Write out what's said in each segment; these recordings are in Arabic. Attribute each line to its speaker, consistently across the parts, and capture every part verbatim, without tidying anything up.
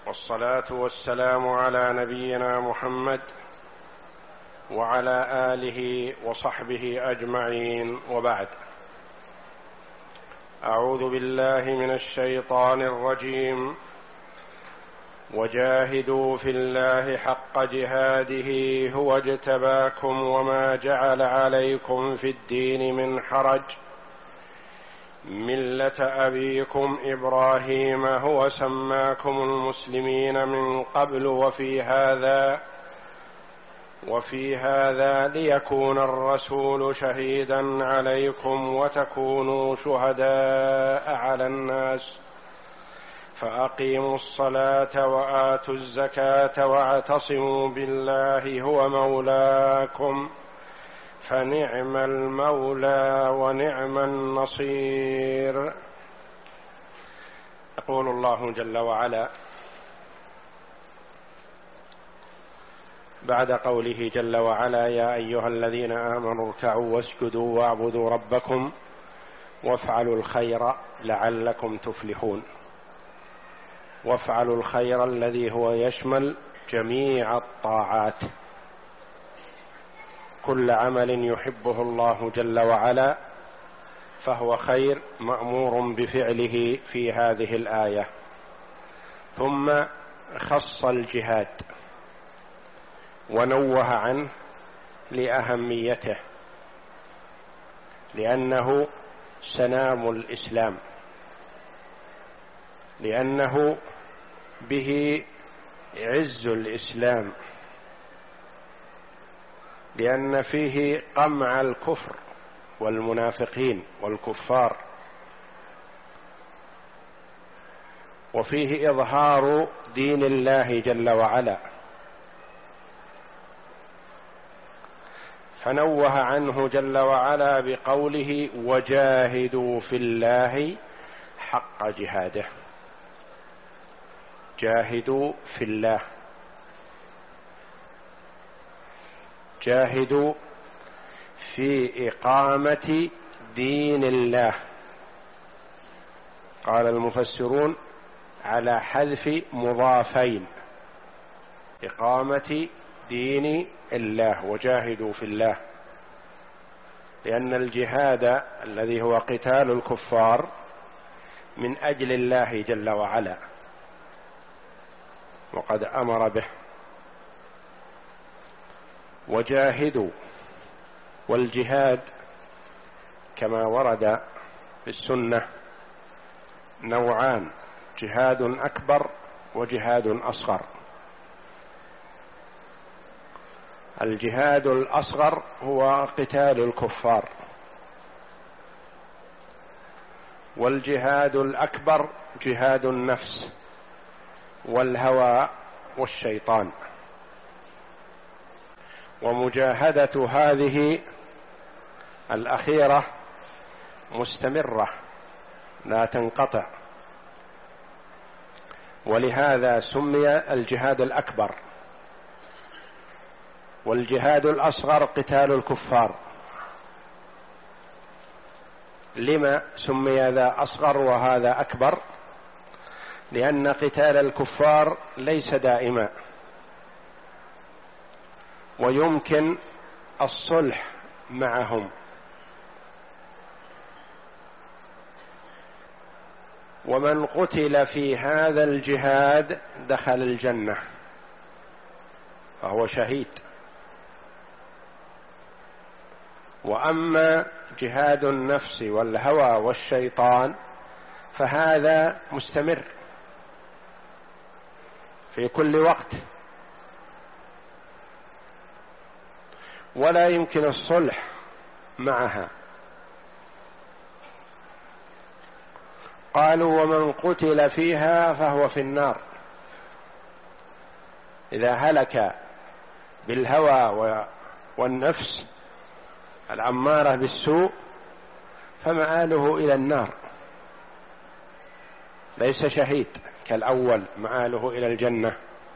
Speaker 1: والصلاة والسلام على نبينا محمد وعلى آله وصحبه أجمعين، وبعد. أعوذ بالله من الشيطان الرجيم. وجاهدوا في الله حق جهاده هو اجتباكم وما جعل عليكم في الدين من حرج ملة أبيكم إبراهيم هو سماكم المسلمين من قبل وفي هذا وفي هذا ليكون الرسول شهيدا عليكم وتكونوا شهداء على الناس فأقيموا الصلاة وآتوا الزكاة واعتصموا بالله هو مولاكم فنعم المولى ونعم النصير. يقول الله جل وعلا بعد قوله جل وعلا: يا أيها الذين آمنوا اركعوا واسجدوا واعبدوا ربكم وافعلوا الخير لعلكم تفلحون. وافعلوا الخير الذي هو يشمل جميع الطاعات، كل عمل يحبه الله جل وعلا فهو خير مأمور بفعله في هذه الآية. ثم خص الجهاد ونوه عنه لأهميته، لأنه سنام الإسلام، لأنه به عز الإسلام، لأن فيه قمع الكفر والمنافقين والكفار، وفيه إظهار دين الله جل وعلا. فنوه عنه جل وعلا بقوله: وجاهدوا في الله حق جهاده. جاهدوا في الله، جاهدوا في إقامة دين الله. قال المفسرون على حذف مضافين: إقامة دين الله وجاهدوا في الله، لأن الجهاد الذي هو قتال الكفار من أجل الله جل وعلا، وقد أمر به. وجاهدوا، والجهاد كما ورد في السنة نوعان: جهاد أكبر وجهاد أصغر. الجهاد الأصغر هو قتال الكفار، والجهاد الأكبر جهاد النفس والهوى والشيطان. ومجاهدة هذه الأخيرة مستمرة لا تنقطع، ولهذا سمي الجهاد الأكبر. والجهاد الأصغر قتال الكفار. لما سمي ذا أصغر وهذا أكبر؟ لأن قتال الكفار ليس دائما، ويمكن الصلح معهم، ومن قتل في هذا الجهاد دخل الجنة فهو شهيد. وأما جهاد النفس والهوى والشيطان فهذا مستمر في كل وقت، ولا يمكن الصلح معها. قالوا: ومن قتل فيها فهو في النار. إذا هلك بالهوى والنفس الأمارة بالسوء فمآله إلى النار، ليس شهيد كالأول، مآله إلى الجنة.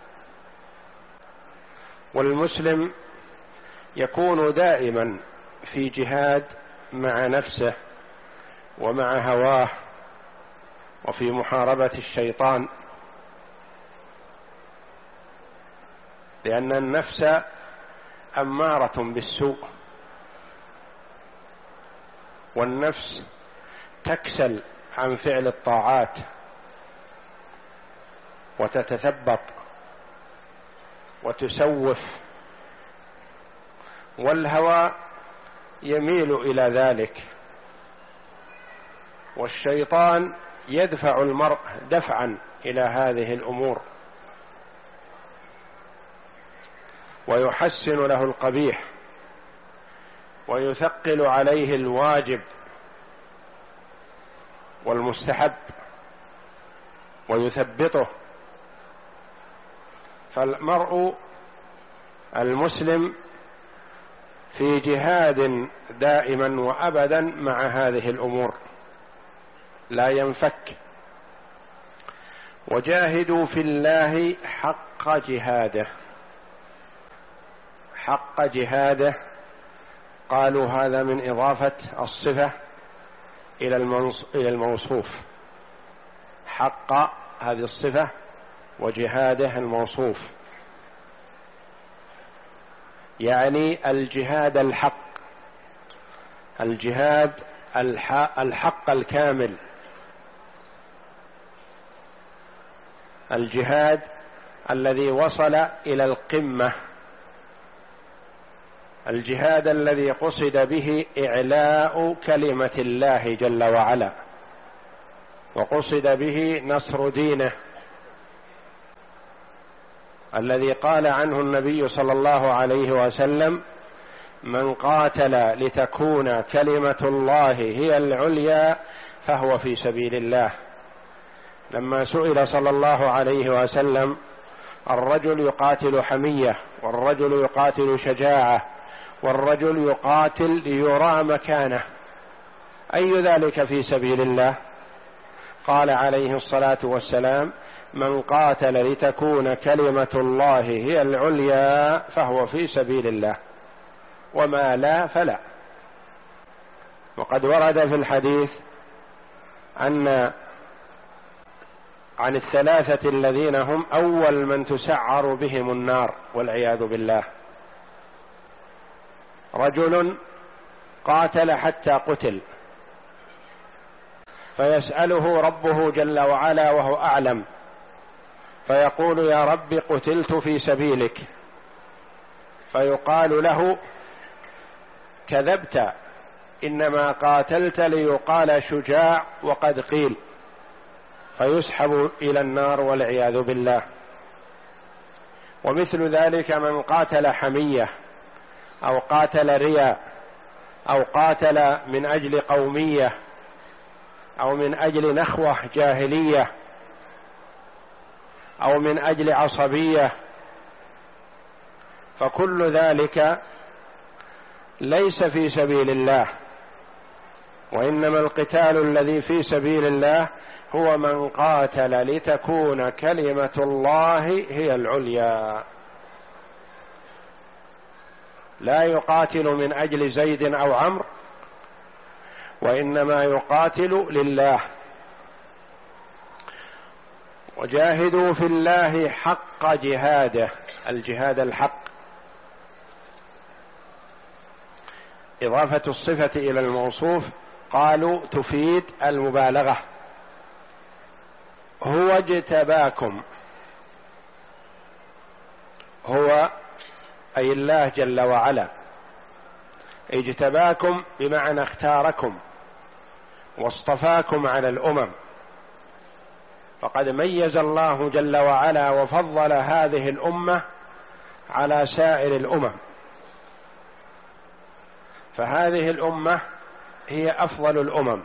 Speaker 1: والمسلم يكون دائما في جهاد مع نفسه ومع هواه وفي محاربة الشيطان، لأن النفس أمارة بالسوء، والنفس تكسل عن فعل الطاعات وتتثبط وتسوف، والهوى يميل إلى ذلك، والشيطان يدفع المرء دفعا إلى هذه الأمور ويحسن له القبيح ويثقل عليه الواجب والمستحب ويثبطه. فالمرء المسلم في جهاد دائما وأبدا مع هذه الأمور، لا ينفك. وجاهدوا في الله حق جهاده. حق جهاده قالوا هذا من إضافة الصفة إلى الموصوف. حق هذه الصفة وجهاده الموصوف، يعني الجهاد الحق، الجهاد الحق الكامل، الجهاد الذي وصل إلى القمة، الجهاد الذي قصد به إعلاء كلمة الله جل وعلا، وقصد به نصر دينه، الذي قال عنه النبي صلى الله عليه وسلم: من قاتل لتكون كلمة الله هي العليا فهو في سبيل الله. لما سئل صلى الله عليه وسلم: الرجل يقاتل حمية، والرجل يقاتل شجاعة، والرجل يقاتل ليرى مكانه، أي ذلك في سبيل الله؟ قال عليه الصلاة والسلام: من قاتل لتكون كلمة الله هي العليا فهو في سبيل الله، وما لا فلا. وقد ورد في الحديث أن عن الثلاثة الذين هم أول من تسعر بهم النار والعياذ بالله: رجل قاتل حتى قتل، فيسأله ربه جل وعلا وهو أعلم، فيقول: يا رب قتلت في سبيلك، فيقال له: كذبت، إنما قاتلت ليقال شجاع وقد قيل، فيسحب إلى النار والعياذ بالله. ومثل ذلك من قاتل حمية أو قاتل رياء أو قاتل من أجل قومية أو من أجل نخوة جاهلية أو من أجل عصبية، فكل ذلك ليس في سبيل الله، وإنما القتال الذي في سبيل الله هو من قاتل لتكون كلمة الله هي العليا. لا يقاتل من أجل زيد أو عمرو، وإنما يقاتل لله. وجاهدوا في الله حق جهاده، الجهاد الحق. إضافة الصفة إلى الموصوف قالوا تفيد المبالغة. هو اجتباكم، هو أي الله جل وعلا اجتباكم بمعنى اختاركم واصطفاكم على الأمم، فقد ميز الله جل وعلا وفضل هذه الأمة على سائر الأمم، فهذه الأمة هي أفضل الأمم،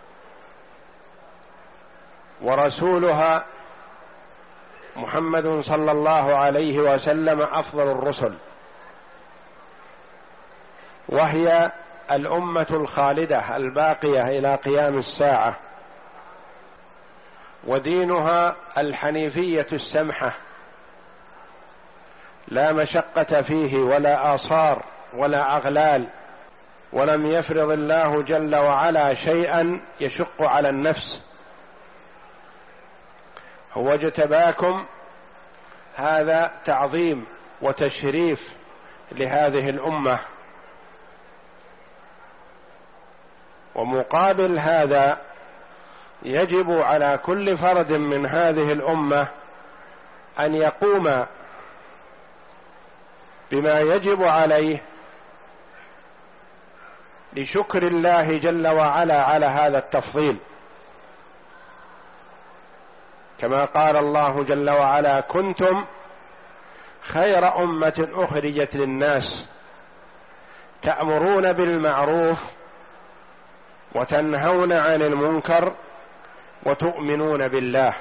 Speaker 1: ورسولها محمد صلى الله عليه وسلم أفضل الرسل، وهي الأمة الخالدة الباقية إلى قيام الساعة، ودينها الحنيفية السمحة، لا مشقة فيه ولا آثار ولا أغلال، ولم يفرض الله جل وعلا شيئا يشق على النفس. هو اجتباكم، هذا تعظيم وتشريف لهذه الأمة. ومقابل هذا يجب على كل فرد من هذه الأمة أن يقوم بما يجب عليه لشكر الله جل وعلا على هذا التفضيل، كما قال الله جل وعلا: كنتم خير أمة أخرجت للناس تأمرون بالمعروف وتنهون عن المنكر وتؤمنون بالله.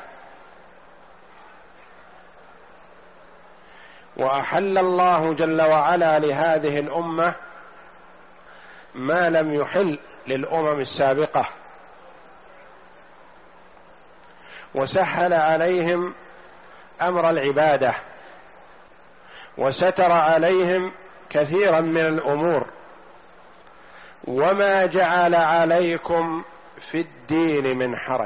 Speaker 1: وأحل الله جل وعلا لهذه الأمة ما لم يحل للأمم السابقة، وسهل عليهم أمر العبادة، وستر عليهم كثيرا من الأمور. وما جعل عليكم في الدين من حرج.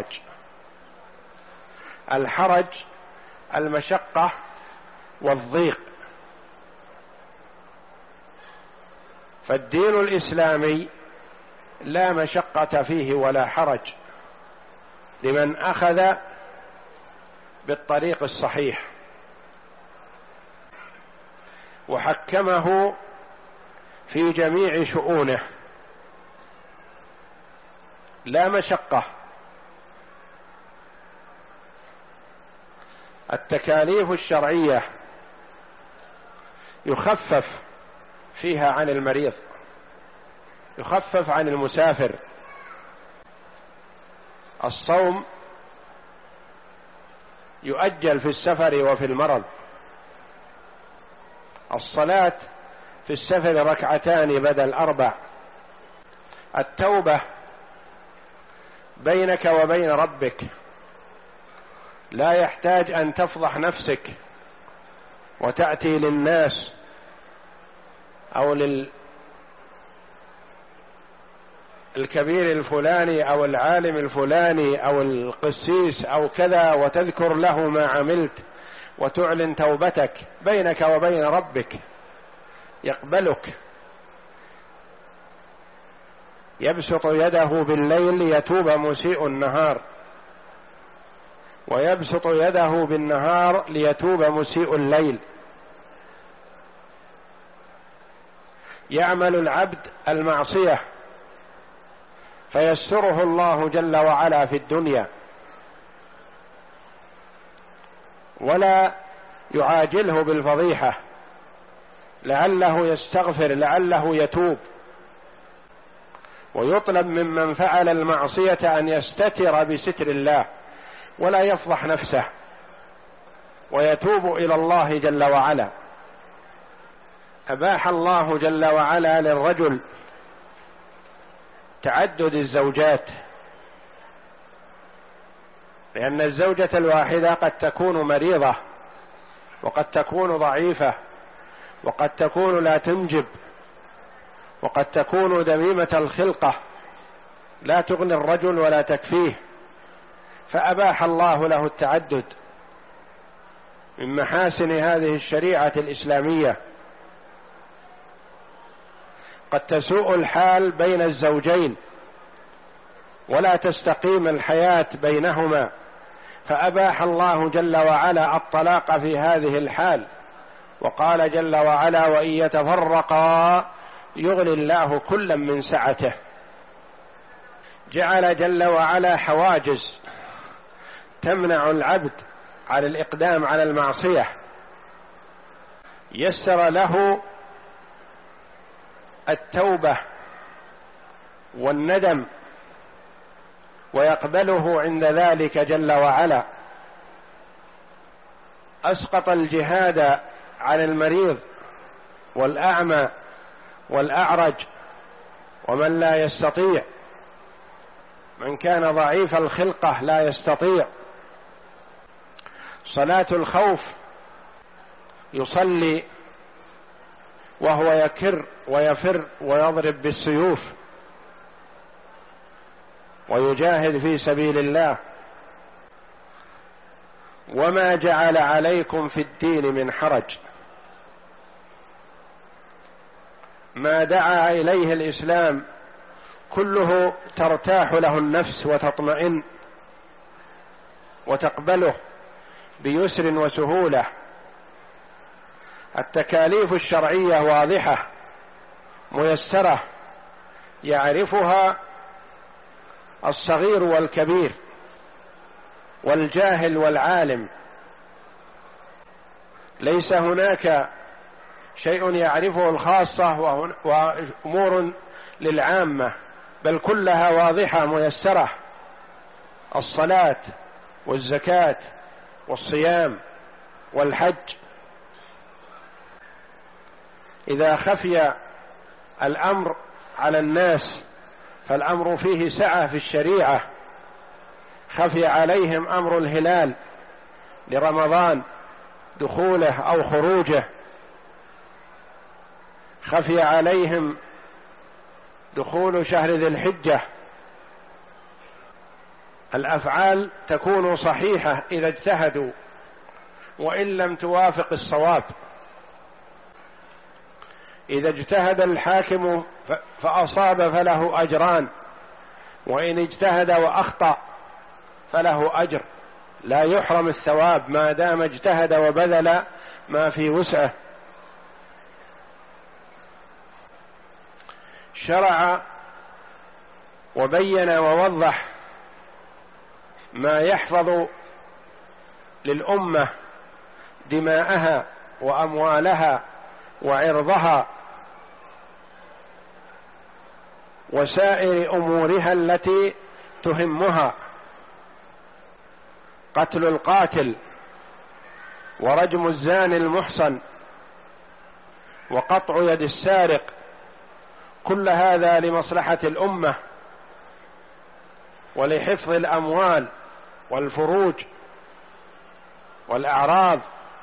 Speaker 1: الحرج المشقة والضيق، فالدين الإسلامي لا مشقة فيه ولا حرج لمن أخذ بالطريق الصحيح وحكمه في جميع شؤونه، لا مشقة. التكاليف الشرعية يخفف فيها عن المريض، يخفف عن المسافر. الصوم يؤجل في السفر وفي المرض. الصلاة في السفر ركعتان بدل أربع. التوبة بينك وبين ربك، لا يحتاج أن تفضح نفسك وتأتي للناس أو للكبير الفلاني أو العالم الفلاني أو القسيس أو كذا وتذكر له ما عملت وتعلن توبتك. بينك وبين ربك يقبلك. يبسط يده بالليل ليتوب مسيء النهار، ويبسط يده بالنهار ليتوب مسيء الليل. يعمل العبد المعصية فيستره الله جل وعلا في الدنيا، ولا يعاجله بالفضيحة، لعله يستغفر، لعله يتوب. ويطلب ممن فعل المعصية أن يستتر بستر الله ولا يفضح نفسه ويتوب إلى الله جل وعلا. أباح الله جل وعلا للرجل تعدد الزوجات، لأن الزوجة الواحدة قد تكون مريضة، وقد تكون ضعيفة، وقد تكون لا تنجب، وقد تكون دميمة الخلقة لا تغني الرجل ولا تكفيه، فأباح الله له التعدد. من محاسن هذه الشريعة الإسلامية. قد تسوء الحال بين الزوجين ولا تستقيم الحياة بينهما، فأباح الله جل وعلا الطلاق في هذه الحال، وقال جل وعلا: وإن يتفرقا يغني الله كلا من سعته. جعل جل وعلا حواجز تمنع العبد على الإقدام على المعصية. يسر له التوبة والندم ويقبله عند ذلك جل وعلا. أسقط الجهاد عن المريض والأعمى والأعرج ومن لا يستطيع، من كان ضعيف الخلقة لا يستطيع. صلاة الخوف يصلي وهو يكر ويفر ويضرب بالسيوف ويجاهد في سبيل الله. وما جعل عليكم في الدين من حرج. ما دعا إليه الإسلام كله ترتاح له النفس وتطمئن وتقبله بيسر وسهولة. التكاليف الشرعية واضحة ميسرة يعرفها الصغير والكبير والجاهل والعالم، ليس هناك شيء يعرفه الخاصة وأمور للعامة، بل كلها واضحة ميسرة. الصلاة والزكاة والصيام والحج. إذا خفي الأمر على الناس فالأمر فيه سعة في الشريعة. خفي عليهم أمر الهلال لرمضان دخوله أو خروجه، خفي عليهم دخول شهر ذي الحجة. الأفعال تكون صحيحة إذا اجتهدوا وإن لم توافق الصواب. إذا اجتهد الحاكم فأصاب فله أجران، وإن اجتهد وأخطأ فله أجر، لا يحرم الثواب ما دام اجتهد وبذل ما في وسعه. شرع وبين ووضح ما يحفظ للأمة دماءها وأموالها وعرضها وسائر أمورها التي تهمها، قتل القاتل ورجم الزاني المحصن وقطع يد السارق، كل هذا لمصلحة الأمة ولحفظ الأموال والفروج والأعراض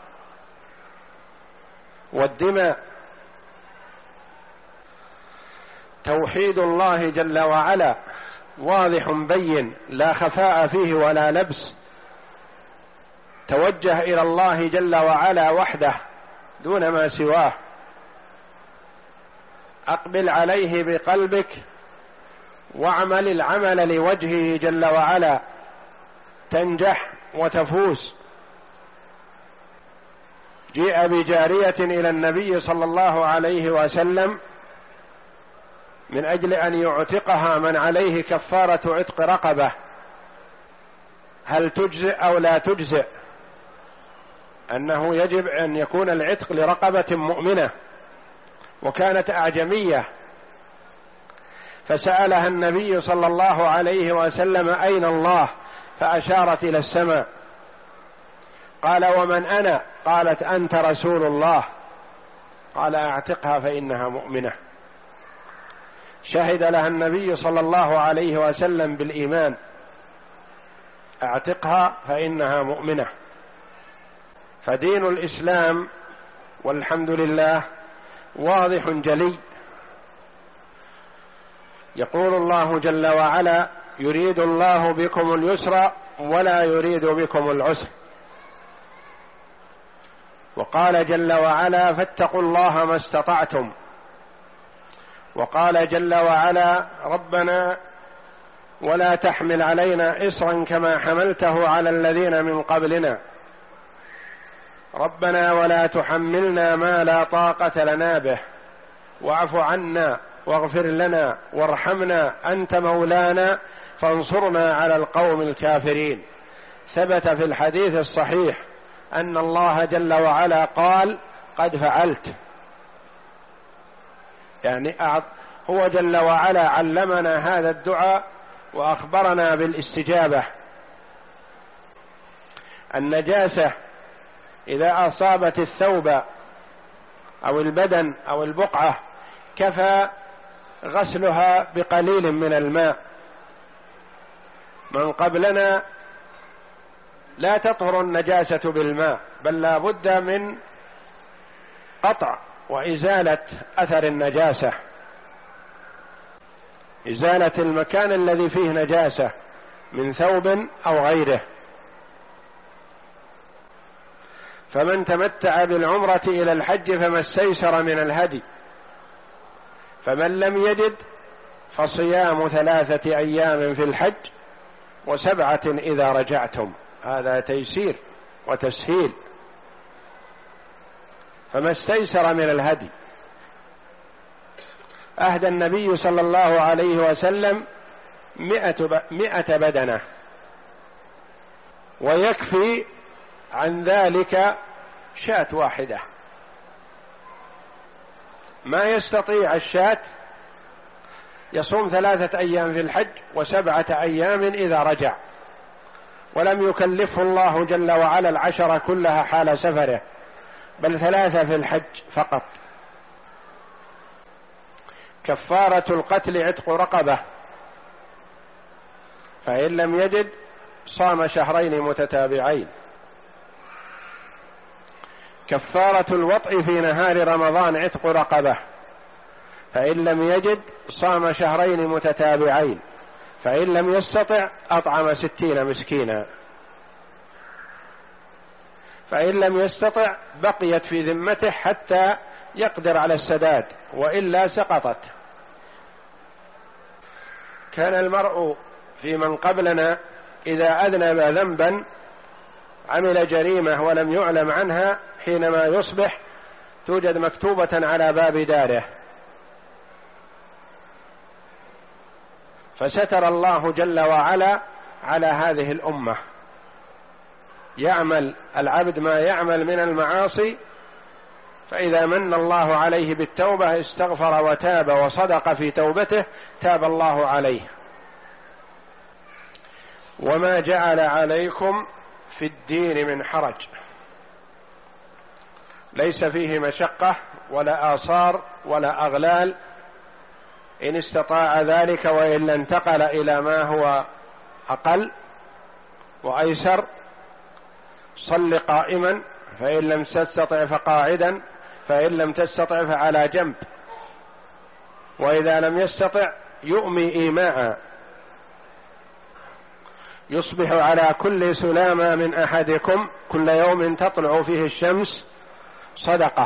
Speaker 1: والدماء. توحيد الله جل وعلا واضح بين لا خفاء فيه ولا لبس. توجه إلى الله جل وعلا وحده دون ما سواه. أقبل عليه بقلبك واعمل العمل لوجهه جل وعلا تنجح وتفوز. جيء بجارية إلى النبي صلى الله عليه وسلم من أجل أن يعتقها من عليه كفارة عتق رقبة، هل تجزئ أو لا تجزئ؟ أنه يجب أن يكون العتق لرقبة مؤمنة، وكانت أعجمية، فسألها النبي صلى الله عليه وسلم أين الله؟ فأشارت إلى السماء. قال ومن أنا؟ قالت أنت رسول الله. قال أعتقها فإنها مؤمنة. شهد لها النبي صلى الله عليه وسلم بالإيمان، اعتقها فإنها مؤمنة. فدين الإسلام والحمد لله واضح جلي. يقول الله جل وعلا يريد الله بكم اليسر ولا يريد بكم العسر. وقال جل وعلا فاتقوا الله ما استطعتم. وقال جل وعلا ربنا ولا تحمل علينا إصرا كما حملته على الذين من قبلنا ربنا ولا تحملنا ما لا طاقة لنا به واعف عنا واغفر لنا وارحمنا أنت مولانا فانصرنا على القوم الكافرين. ثبت في الحديث الصحيح أن الله جل وعلا قال قد فعلت، يعني هو جل وعلا علمنا هذا الدعاء وأخبرنا بالاستجابة. النجاسة إذا أصابت الثوب أو البدن أو البقعة كفى غسلها بقليل من الماء. من قبلنا لا تطهر النجاسة بالماء، بل لا بد من قطع وإزالة أثر النجاسة، إزالة المكان الذي فيه نجاسة من ثوب أو غيره. فمن تمتع بالعمرة إلى الحج فما استيسر من الهدي، فمن لم يجد فصيام ثلاثة أيام في الحج وسبعة إذا رجعتم. هذا تيسير وتسهيل، فما استيسر من الهدي. أهدى النبي صلى الله عليه وسلم مئة بدنة، ويكفي عن ذلك شاة واحدة. ما يستطيع الشاة يصوم ثلاثة أيام في الحج وسبعة أيام إذا رجع، ولم يكلفه الله جل وعلا العشر كلها حال سفره، بل ثلاثة في الحج فقط. كفارة القتل عتق رقبة، فإن لم يجد صام شهرين متتابعين. كفارة الوطء في نهار رمضان عتق رقبة، فإن لم يجد صام شهرين متتابعين، فإن لم يستطع أطعم ستين مسكينا، فإن لم يستطع بقيت في ذمته حتى يقدر على السداد، وإلا سقطت. كان المرء في من قبلنا إذا أذنب ذنبا عمل جريمة ولم يعلم عنها، حينما يصبح توجد مكتوبة على باب داره، فستر الله جل وعلا على هذه الأمة. يعمل العبد ما يعمل من المعاصي، فإذا من الله عليه بالتوبة استغفر وتاب وصدق في توبته تاب الله عليه. وما جعل عليكم في الدين من حرج، ليس فيه مشقة ولا آثار ولا أغلال، إن استطاع ذلك وإلا انتقل إلى ما هو أقل وأيسر. صل قائما، فإن لم تستطع فقاعدا، فإن لم تستطع فعلى جنب، وإذا لم يستطع يؤمي إيماء. يصبح على كل سلامة من أحدكم كل يوم تطلع فيه الشمس صدقة.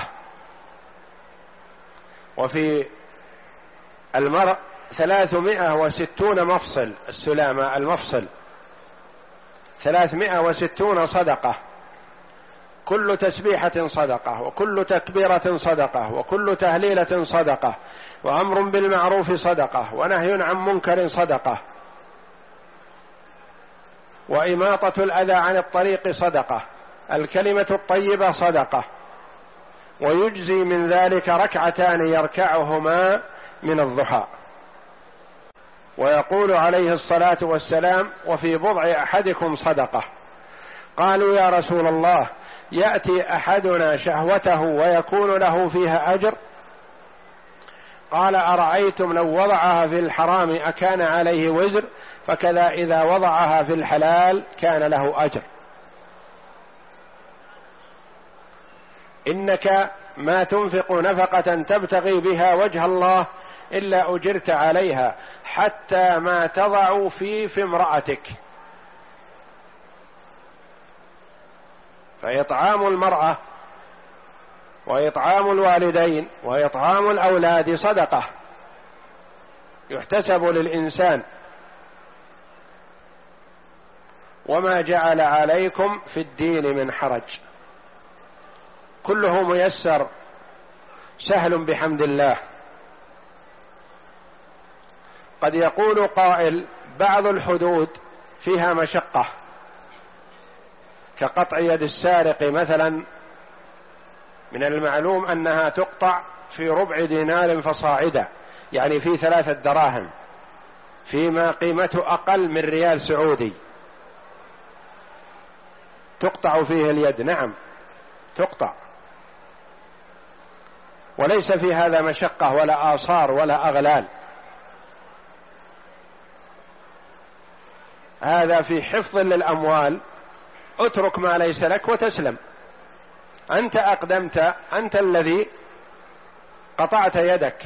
Speaker 1: وفي المرء ثلاثمائة وستون مفصل، السلامة المفصل ثلاثمائة وستون صدقة، كل تسبيحة صدقة، وكل تكبيرة صدقة، وكل تهليلة صدقة، وأمر بالمعروف صدقة، ونهي عن منكر صدقة، وإماطة الأذى عن الطريق صدقة، الكلمة الطيبة صدقة. ويجزي من ذلك ركعتان يركعهما من الضحى. ويقول عليه الصلاة والسلام: وفي بضع أحدكم صدقة. قالوا: يا رسول الله، يأتي أحدنا شهوته ويكون له فيها أجر؟ قال: أرأيتم لو وضعها في الحرام أكان عليه وزر؟ فكذا إذا وضعها في الحلال كان له أجر. إنك ما تنفق نفقة تبتغي بها وجه الله إلا أجرت عليها، حتى ما تضع في في امرأتك. فإطعام المرأة وإطعام الوالدين وإطعام الأولاد صدقة يحتسب للإنسان. وما جعل عليكم في الدين من حرج، كله ميسر سهل بحمد الله. قد يقول قائل: بعض الحدود فيها مشقة، كقطع يد السارق مثلا، من المعلوم أنها تقطع في ربع دينار فصاعدا، يعني في ثلاثة دراهم، فيما قيمته أقل من ريال سعودي، تقطع فيه اليد. نعم تقطع، وليس في هذا مشقة ولا آثار ولا أغلال، هذا في حفظ للأموال. اترك ما ليس لك وتسلم. أنت أقدمت، أنت الذي قطعت يدك،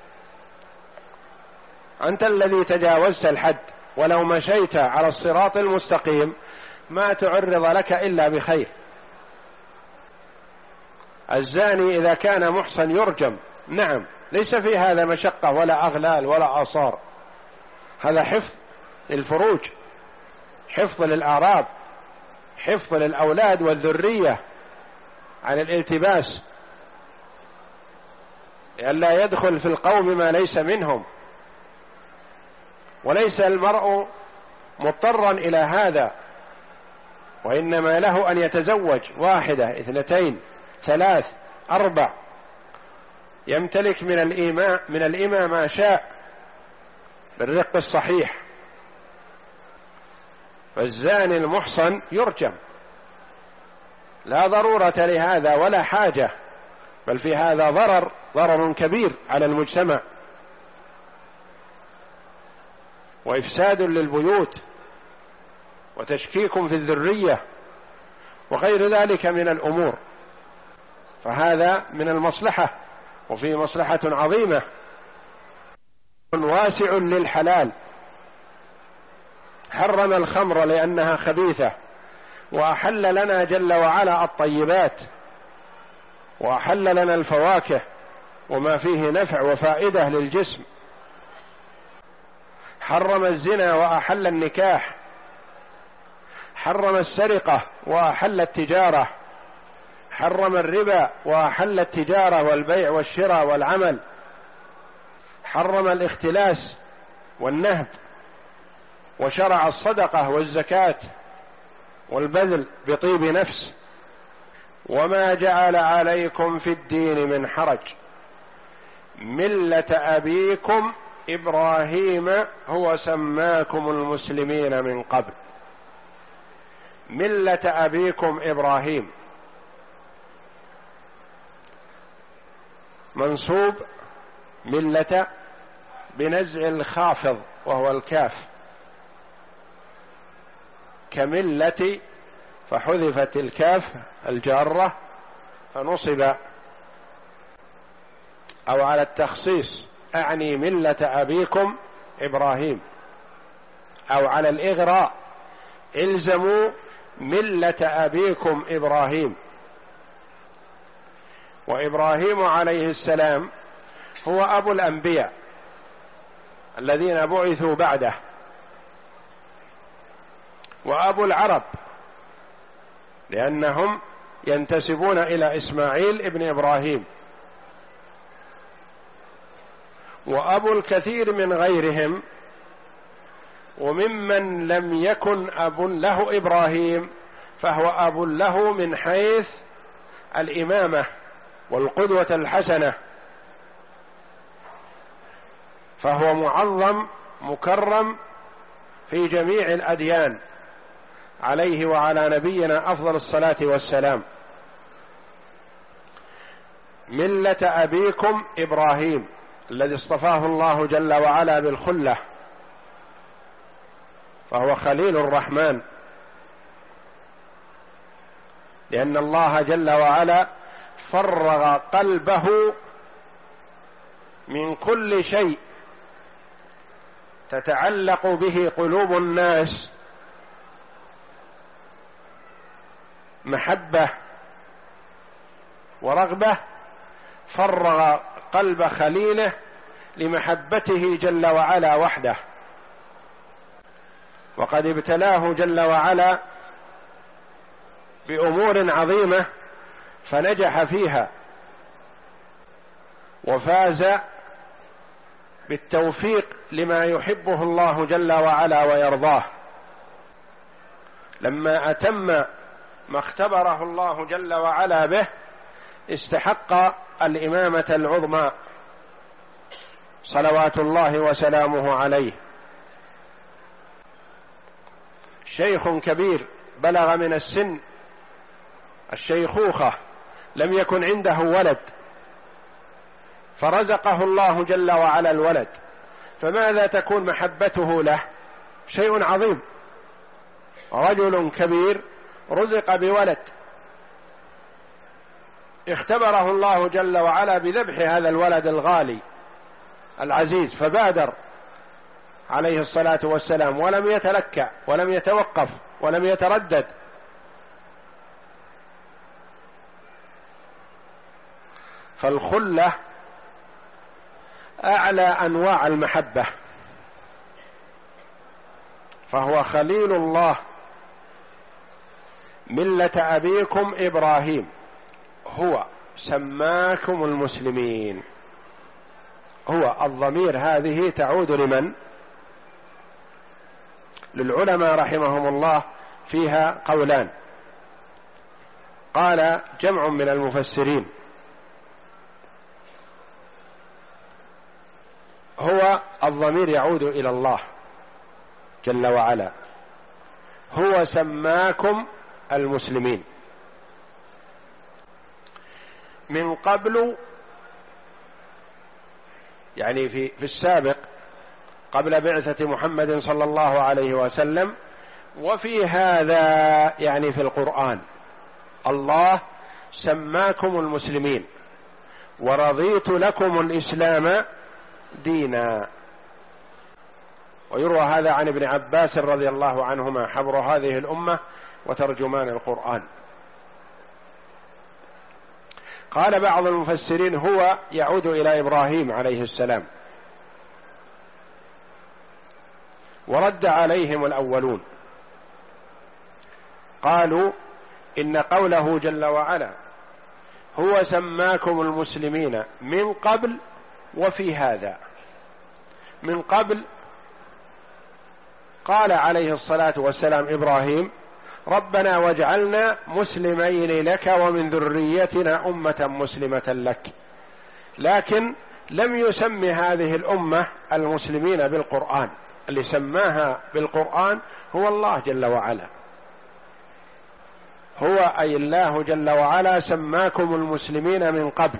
Speaker 1: أنت الذي تجاوزت الحد. ولو مشيت على الصراط المستقيم ما تعرض لك إلا بخير. الزاني إذا كان محصن يرجم، نعم، ليس في هذا مشقة ولا أغلال ولا آثار، هذا حفظ للفروج، حفظ للأعراض، حفظ للأولاد والذرية عن الالتباس، لئلا يدخل في القوم ما ليس منهم. وليس المرء مضطرا إلى هذا، وإنما له أن يتزوج واحدة اثنتين ثلاث أربع، يمتلك من الإيماء من الإماء ما شاء بالرق الصحيح. فالزاني المحصن يرجم، لا ضرورة لهذا ولا حاجة، بل في هذا ضرر ضرر كبير على المجتمع، وإفساد للبيوت، وتشكيك في الذرية، وغير ذلك من الأمور. فهذا من المصلحة، وفي مصلحة عظيمة واسع للحلال. حرم الخمر لأنها خبيثة، وأحل لنا جل وعلا الطيبات، وأحل لنا الفواكه وما فيه نفع وفائدة للجسم. حرم الزنا وأحل النكاح، حرم السرقة وأحل التجارة، حرم الربا وأحل التجارة والبيع والشراء والعمل، حرم الاختلاس والنهب، وشرع الصدقة والزكاة والبذل بطيب نفس. وما جعل عليكم في الدين من حرج، ملة أبيكم إبراهيم هو سماكم المسلمين من قبل. ملة أبيكم إبراهيم منصوب ملة بنزع الخافض وهو الكاف، كملة فحذفت الكاف الجارة فنصب، أو على التخصيص أعني ملة أبيكم إبراهيم، أو على الإغراء إلزموا ملة أبيكم إبراهيم. وإبراهيم عليه السلام هو أبو الأنبياء الذين بعثوا بعده، وأبو العرب لأنهم ينتسبون إلى إسماعيل ابن إبراهيم، وأبو الكثير من غيرهم. وممن لم يكن أب له إبراهيم فهو أب له من حيث الإمامة والقدوة الحسنة، فهو معظم مكرم في جميع الأديان، عليه وعلى نبينا أفضل الصلاة والسلام. ملة أبيكم إبراهيم الذي اصطفاه الله جل وعلا بالخلة، فهو خليل الرحمن، لأن الله جل وعلا فرغ قلبه من كل شيء تتعلق به قلوب الناس، محبة ورغبة، فرغ قلب خليله لمحبته جل وعلا وحده. وقد ابتلاه جل وعلا بأمور عظيمة فنجح فيها، وفاز بالتوفيق لما يحبه الله جل وعلا ويرضاه. لما أتم ما اختبره الله جل وعلا به استحق الإمامة العظمى صلوات الله وسلامه عليه. شيخ كبير بلغ من السن الشيخوخة، لم يكن عنده ولد، فرزقه الله جل وعلا الولد، فماذا تكون محبته له؟ شيء عظيم. رجل كبير رزق بولد، اختبره الله جل وعلا بذبح هذا الولد الغالي العزيز، فبادر عليه الصلاة والسلام ولم يتلكأ ولم يتوقف ولم يتردد. فالخلة أعلى أنواع المحبة، فهو خليل الله ملة أبيكم إبراهيم، هو سماكم المسلمين. هو الضمير هذه تعود لمن؟ للعلماء رحمهم الله فيها قولان. قال جمع من المفسرين هو الضمير يعود إلى الله جل وعلا، هو سماكم المسلمين من قبل، يعني في في السابق قبل بعثة محمد صلى الله عليه وسلم، وفي هذا يعني في القرآن الله سماكم المسلمين ورضيت لكم الإسلام دينا. ويروى هذا عن ابن عباس رضي الله عنهما حبر هذه الأمة وترجمان القرآن. قال بعض المفسرين هو يعود إلى إبراهيم عليه السلام، ورد عليهم الأولون قالوا إن قوله جل وعلا هو سماكم المسلمين من قبل وفي هذا، من قبل قال عليه الصلاة والسلام إبراهيم ربنا واجعلنا مسلمين لك ومن ذريتنا أمة مسلمة لك، لكن لم يسم هذه الأمة المسلمين بالقرآن، اللي سماها بالقرآن هو الله جل وعلا، هو أي الله جل وعلا سماكم المسلمين من قبل.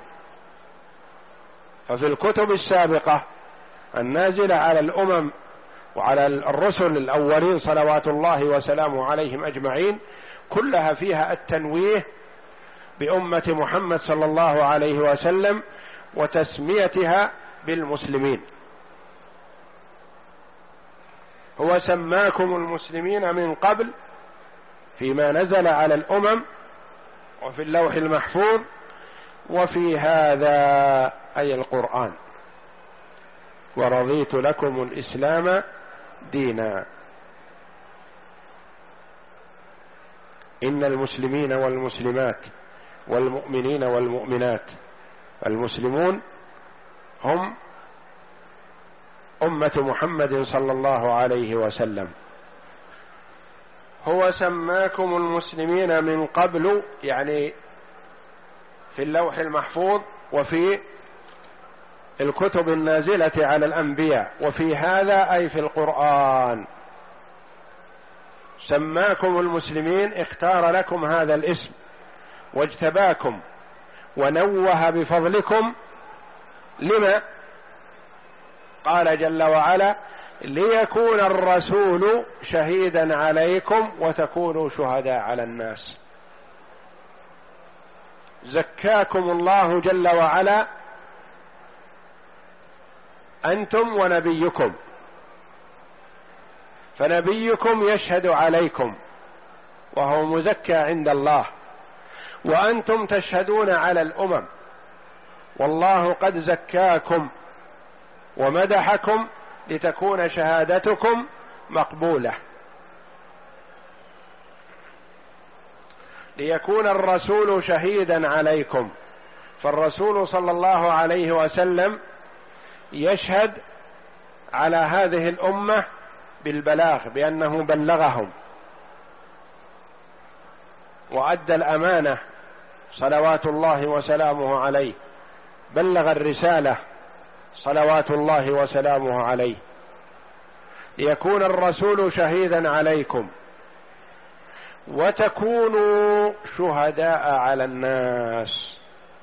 Speaker 1: ففي الكتب السابقة النازلة على الأمم وعلى الرسل الأولين صلوات الله وسلامه عليهم أجمعين كلها فيها التنويه بأمة محمد صلى الله عليه وسلم وتسميتها بالمسلمين. هو سماكم المسلمين من قبل فيما نزل على الأمم وفي اللوح المحفوظ وفي هذا أي القرآن، ورضيت لكم الإسلام دينا. إن المسلمين والمسلمات والمؤمنين والمؤمنات، المسلمون هم أمة محمد صلى الله عليه وسلم. هو سماكم المسلمين من قبل يعني في اللوح المحفوظ وفي الكتب النازلة على الأنبياء، وفي هذا أي في القرآن سماكم المسلمين، اختار لكم هذا الاسم واجتباكم ونوه بفضلكم. لما؟ قال جل وعلا ليكون الرسول شهيدا عليكم وتكونوا شهداء على الناس. زكاكم الله جل وعلا أنتم ونبيكم، فنبيكم يشهد عليكم وهو مزكى عند الله، وأنتم تشهدون على الأمم، والله قد زكاكم ومدحكم لتكون شهادتكم مقبولة. ليكون الرسول شهيدا عليكم، فالرسول صلى الله عليه وسلم يشهد على هذه الأمة بالبلاغ بأنه بلغهم وأدى الأمانة صلوات الله وسلامه عليه، بلغ الرسالة صلوات الله وسلامه عليه. ليكون الرسول شهيدا عليكم وتكونوا شهداء على الناس.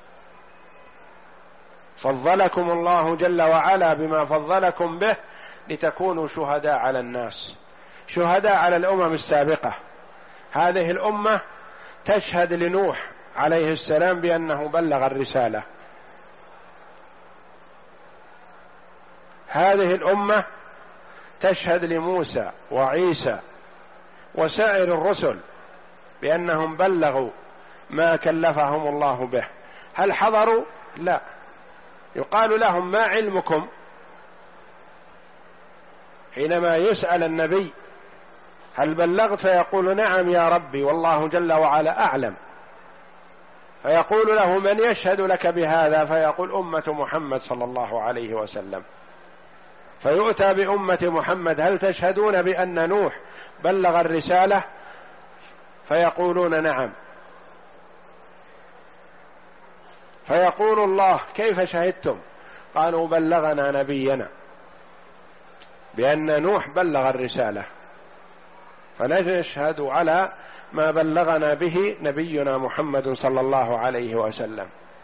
Speaker 1: فضلكم الله جل وعلا بما فضلكم به لتكونوا شهداء على الناس، شهداء على الأمم السابقة. هذه الأمة تشهد لنوح عليه السلام بأنه بلغ الرسالة، هذه الأمة تشهد لموسى وعيسى وسائر الرسل بأنهم بلغوا ما كلفهم الله به. هل حضروا؟ لا، يقال لهم ما علمكم؟ حينما يسأل النبي هل بلغت فيقول نعم يا ربي والله جل وعلا أعلم، فيقول له من يشهد لك بهذا؟ فيقول أمة محمد صلى الله عليه وسلم. فيؤتى بأمة محمد هل تشهدون بأن نوح بلغ الرسالة؟ فيقولون نعم. فيقول الله كيف شهدتم؟ قالوا بلغنا نبينا بأن نوح بلغ الرسالة، فنشهد على ما بلغنا به نبينا محمد صلى الله عليه وسلم.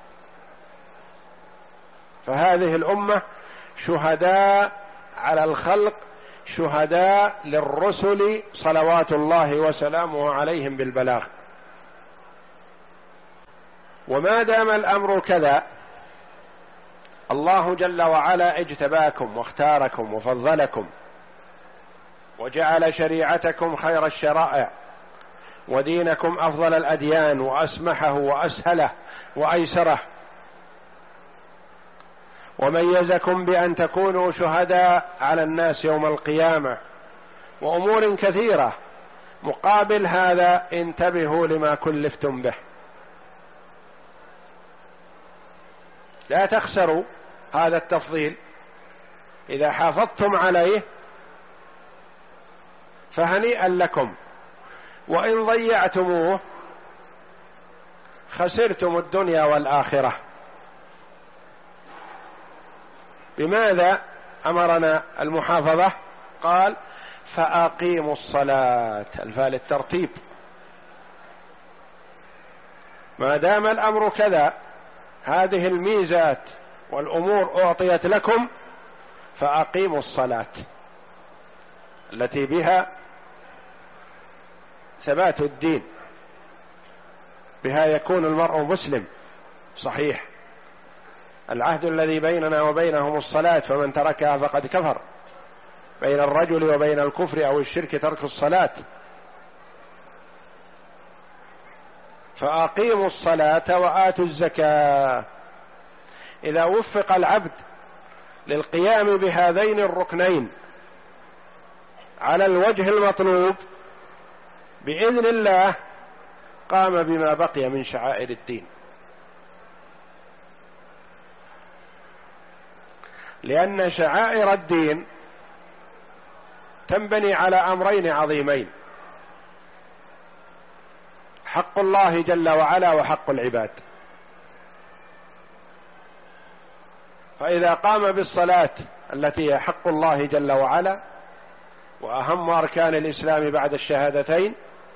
Speaker 1: فهذه الأمة شهداء على الخلق، شهداء للرسل صلوات الله وسلامه عليهم بالبلاغ. وما دام الأمر كذا، الله جل وعلا اجتباكم واختاركم وفضلكم وجعل شريعتكم خير الشرائع ودينكم أفضل الأديان وأسمحه وأسهله وأيسره، وميزكم بأن تكونوا شهداء على الناس يوم القيامة وأمور كثيرة. مقابل هذا انتبهوا لما كلفتم به، لا تخسروا هذا التفضيل. إذا حافظتم عليه فهنيئا لكم، وإن ضيعتموه خسرتم الدنيا والآخرة. بماذا أمرنا المحافظة؟ قال فأقيموا الصلاة، الفاء للترتيب. ما دام الأمر كذا، هذه الميزات والأمور أعطيت لكم، فأقيموا الصلاة التي بها ثبات الدين، بها يكون المرء مسلم صحيح. العهد الذي بيننا وبينهم الصلاة، فمن تركها فقد كفر. بين الرجل وبين الكفر أو الشرك ترك الصلاة. فأقيموا الصلاة وآتوا الزكاة. إذا وفق العبد للقيام بهذين الركنين على الوجه المطلوب بإذن الله قام بما بقي من شعائر الدين، لأن شعائر الدين تنبني على أمرين عظيمين: حق الله جل وعلا وحق العباد. فإذا قام بالصلاة التي هي حق الله جل وعلا وأهم أركان الإسلام بعد الشهادتين،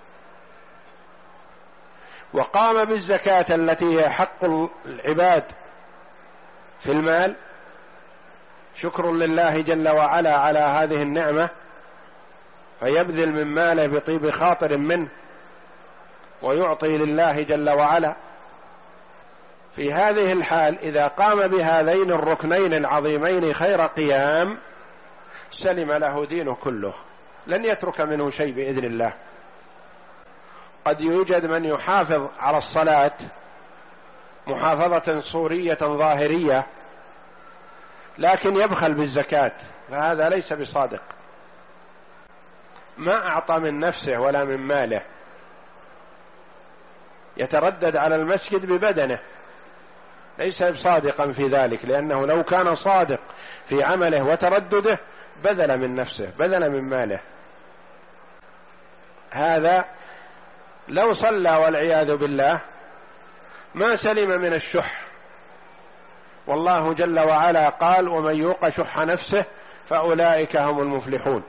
Speaker 1: وقام بالزكاة التي هي حق العباد في المال، شكر لله جل وعلا على هذه النعمة، فيبذل من ماله بطيب خاطر منه ويعطي لله جل وعلا. في هذه الحال إذا قام بهذين الركنين العظيمين خير قيام سلم له دينه كله، لن يترك منه شيء بإذن الله. قد يوجد من يحافظ على الصلاة محافظة صورية ظاهرية لكن يبخل بالزكاة، فهذا ليس بصادق، ما أعطى من نفسه ولا من ماله، يتردد على المسجد ببدنه، ليس صادقا في ذلك، لأنه لو كان صادق في عمله وتردده بذل من نفسه، بذل من ماله. هذا لو صلى والعياذ بالله ما سلم من الشح، والله جل وعلا قال ومن يوق شح نفسه فأولئك هم المفلحون.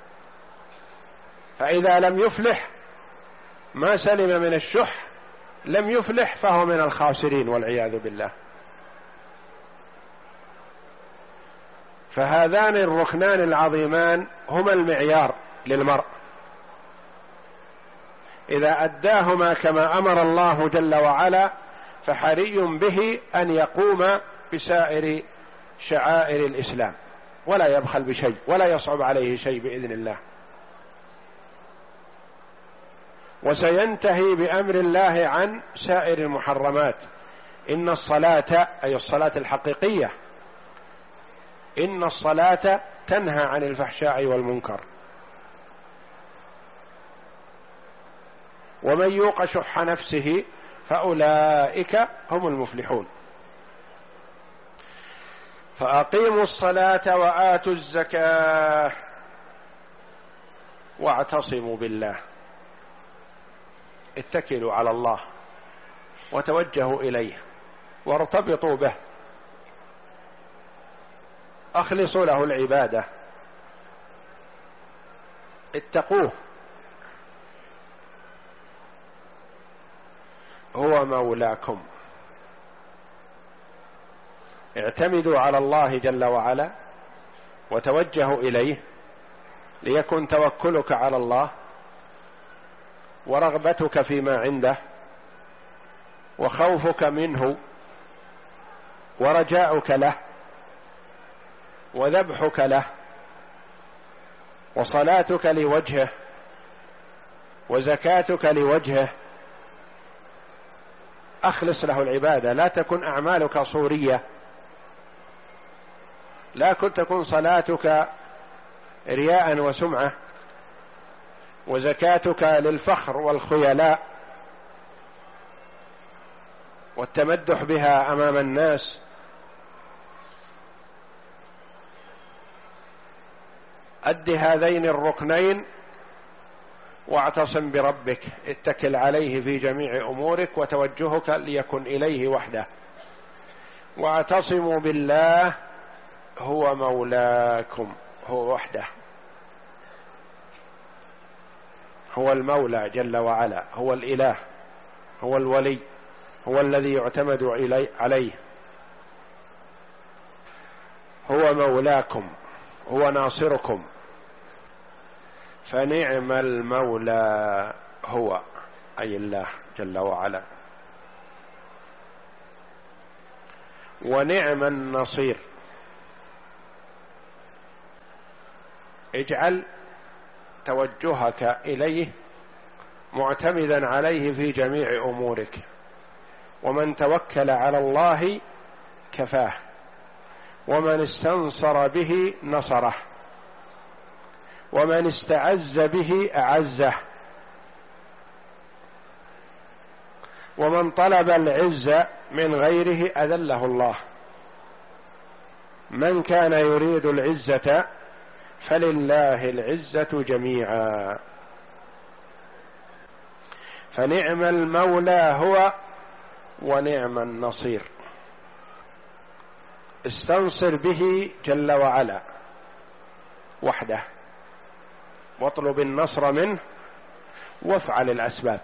Speaker 1: فإذا لم يفلح ما سلم من الشح لم يفلح فهو من الخاسرين والعياذ بالله. فهذان الركنان العظيمان هما المعيار للمرء، إذا أداهما كما أمر الله جل وعلا فحري به أن يقوم بسائر شعائر الإسلام ولا يبخل بشيء ولا يصعب عليه شيء بإذن الله. وسينتهي بأمر الله عن سائر المحرمات إن الصلاة أي الصلاة الحقيقية، إن الصلاة تنهى عن الفحشاء والمنكر. ومن يوق شح نفسه فأولئك هم المفلحون. فأقيموا الصلاة وآتوا الزكاة واعتصموا بالله، اتكلوا على الله وتوجهوا إليه وارتبطوا به، أخلصوا له العبادة، اتقوه، هو مولاكم. اعتمدوا على الله جل وعلا وتوجهوا إليه ليكن توكلك على الله ورغبتك فيما عنده وخوفك منه ورجاؤك له وذبحك له وصلاتك لوجهه وزكاتك لوجهه. أخلص له العبادة، لا تكن أعمالك صورية، لا كنت تكون صلاتك رياء وسمعة وزكاتك للفخر والخيلاء والتمدح بها أمام الناس. أد هذين الركنين واعتصم بربك، اتكل عليه في جميع أمورك وتوجهك ليكن إليه وحده. واعتصموا بالله هو مولاكم، هو وحده، هو المولى جل وعلا، هو الإله، هو الولي، هو الذي يعتمد عليه، هو مولاكم، هو ناصركم. فنعم المولى هو أي الله جل وعلا، ونعم النصير. اجعل توجهك إليه معتمدا عليه في جميع أمورك، ومن توكل على الله كفاه، ومن استنصر به نصره، ومن استعز به أعزه، ومن طلب العز من غيره أذله الله. من كان يريد العزة فلله العزة جميعا. فنعم المولى هو ونعم النصير. استنصر به جل وعلا وحده، واطلب النصر منه، وافعل الأسباب.